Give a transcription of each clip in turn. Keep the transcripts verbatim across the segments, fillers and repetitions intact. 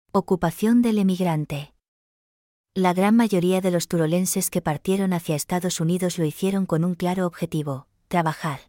Ocupación del emigrante. La gran mayoría de los turolenses que partieron hacia Estados Unidos lo hicieron con un claro objetivo: trabajar.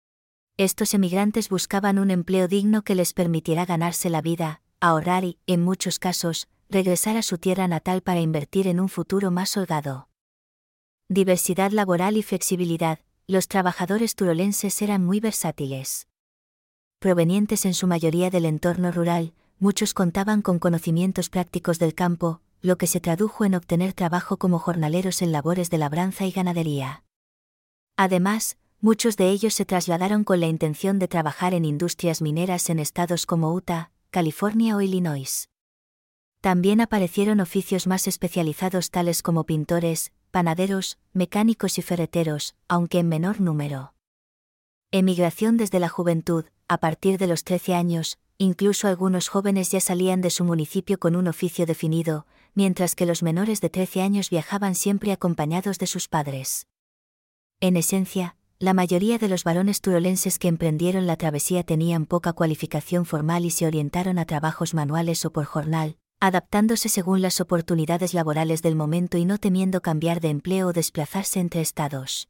Estos emigrantes buscaban un empleo digno que les permitiera ganarse la vida, ahorrar y, en muchos casos, regresar a su tierra natal para invertir en un futuro más holgado. Diversidad laboral y flexibilidad. Los trabajadores turolenses eran muy versátiles. Provenientes en su mayoría del entorno rural, muchos contaban con conocimientos prácticos del campo, lo que se tradujo en obtener trabajo como jornaleros en labores de labranza y ganadería. Además, muchos de ellos se trasladaron con la intención de trabajar en industrias mineras en estados como Utah, California o Illinois. También aparecieron oficios más especializados tales como pintores, panaderos, mecánicos y ferreteros, aunque en menor número. Emigración desde la juventud. A partir de los trece años, incluso algunos jóvenes ya salían de su municipio con un oficio definido, mientras que los menores de trece años viajaban siempre acompañados de sus padres. En esencia, la mayoría de los varones turolenses que emprendieron la travesía tenían poca cualificación formal y se orientaron a trabajos manuales o por jornal, adaptándose según las oportunidades laborales del momento y no temiendo cambiar de empleo o desplazarse entre estados.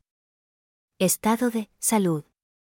Estado de salud.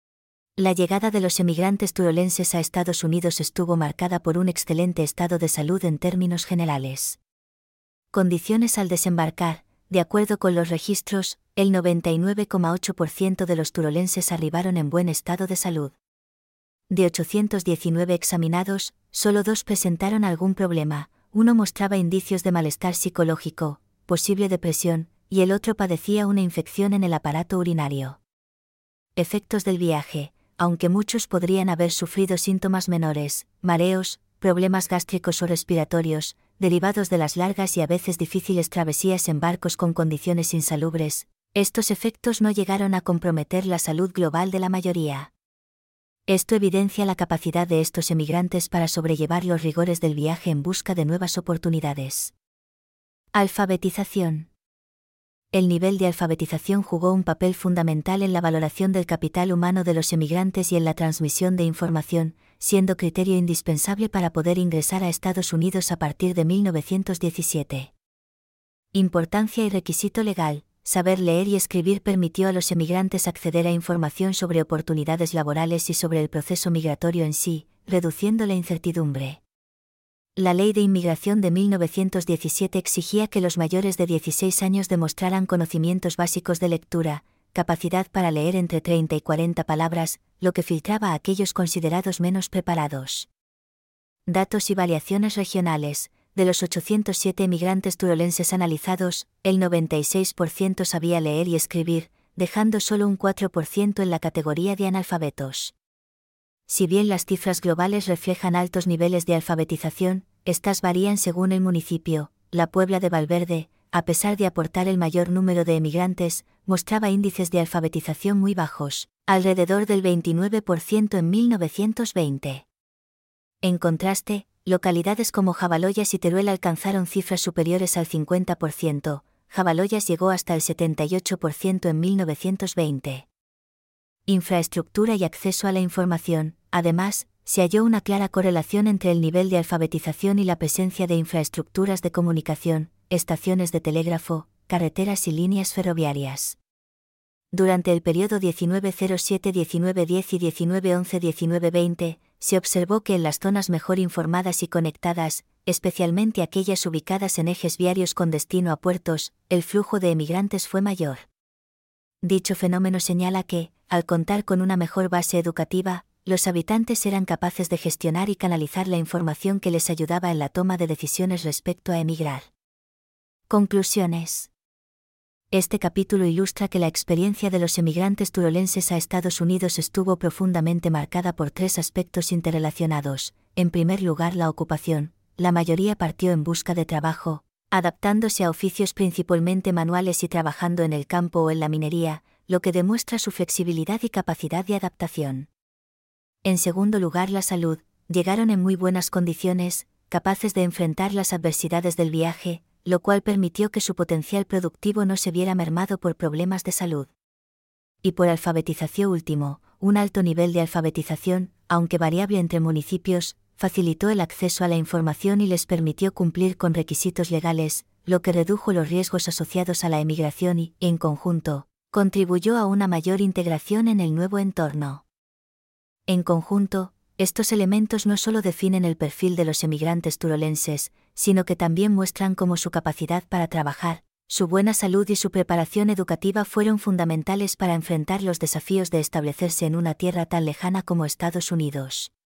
La llegada de los emigrantes turolenses a Estados Unidos estuvo marcada por un excelente estado de salud en términos generales. Condiciones al desembarcar. De acuerdo con los registros, el noventa y nueve coma ocho por ciento de los turolenses arribaron en buen estado de salud. De ochocientos diecinueve examinados, solo dos presentaron algún problema, uno mostraba indicios de malestar psicológico, posible depresión, y el otro padecía una infección en el aparato urinario. Efectos del viaje. Aunque muchos podrían haber sufrido síntomas menores, mareos, problemas gástricos o respiratorios, derivados de las largas y a veces difíciles travesías en barcos con condiciones insalubres, estos efectos no llegaron a comprometer la salud global de la mayoría. Esto evidencia la capacidad de estos emigrantes para sobrellevar los rigores del viaje en busca de nuevas oportunidades. Alfabetización. El nivel de alfabetización jugó un papel fundamental en la valoración del capital humano de los emigrantes y en la transmisión de información, siendo criterio indispensable para poder ingresar a Estados Unidos a partir de mil novecientos diecisiete. Importancia y requisito legal. Saber leer y escribir permitió a los emigrantes acceder a información sobre oportunidades laborales y sobre el proceso migratorio en sí, reduciendo la incertidumbre. La Ley de Inmigración de mil novecientos diecisiete exigía que los mayores de dieciséis años demostraran conocimientos básicos de lectura, capacidad para leer entre treinta y cuarenta palabras, lo que filtraba a aquellos considerados menos preparados. Datos y variaciones regionales. De los ochocientos siete emigrantes turolenses analizados, el noventa y seis por ciento sabía leer y escribir, dejando solo un cuatro por ciento en la categoría de analfabetos. Si bien las cifras globales reflejan altos niveles de alfabetización, estas varían según el municipio. La Puebla de Valverde, a pesar de aportar el mayor número de emigrantes, mostraba índices de alfabetización muy bajos, alrededor del veintinueve por ciento en mil novecientos veinte. En contraste, localidades como Jabaloyas y Teruel alcanzaron cifras superiores al cincuenta por ciento, Jabaloyas llegó hasta el setenta y ocho por ciento en mil novecientos veinte. Infraestructura y acceso a la información. Además, se halló una clara correlación entre el nivel de alfabetización y la presencia de infraestructuras de comunicación, estaciones de telégrafo, carreteras y líneas ferroviarias. Durante el periodo diecinueve cero siete diecinueve diez y diecinueve once diecinueve veinte, se observó que en las zonas mejor informadas y conectadas, especialmente aquellas ubicadas en ejes viarios con destino a puertos, el flujo de emigrantes fue mayor. Dicho fenómeno señala que, al contar con una mejor base educativa, los habitantes eran capaces de gestionar y canalizar la información que les ayudaba en la toma de decisiones respecto a emigrar. Conclusiones. Este capítulo ilustra que la experiencia de los emigrantes turolenses a Estados Unidos estuvo profundamente marcada por tres aspectos interrelacionados. En primer lugar, la ocupación. La mayoría partió en busca de trabajo, adaptándose a oficios principalmente manuales y trabajando en el campo o en la minería, lo que demuestra su flexibilidad y capacidad de adaptación. En segundo lugar, la salud. Llegaron en muy buenas condiciones, capaces de enfrentar las adversidades del viaje, lo cual permitió que su potencial productivo no se viera mermado por problemas de salud. Y por alfabetización último, un alto nivel de alfabetización, aunque variable entre municipios, facilitó el acceso a la información y les permitió cumplir con requisitos legales, lo que redujo los riesgos asociados a la emigración y, en conjunto, contribuyó a una mayor integración en el nuevo entorno. En conjunto, estos elementos no solo definen el perfil de los emigrantes turolenses, sino que también muestran cómo su capacidad para trabajar, su buena salud y su preparación educativa fueron fundamentales para enfrentar los desafíos de establecerse en una tierra tan lejana como Estados Unidos.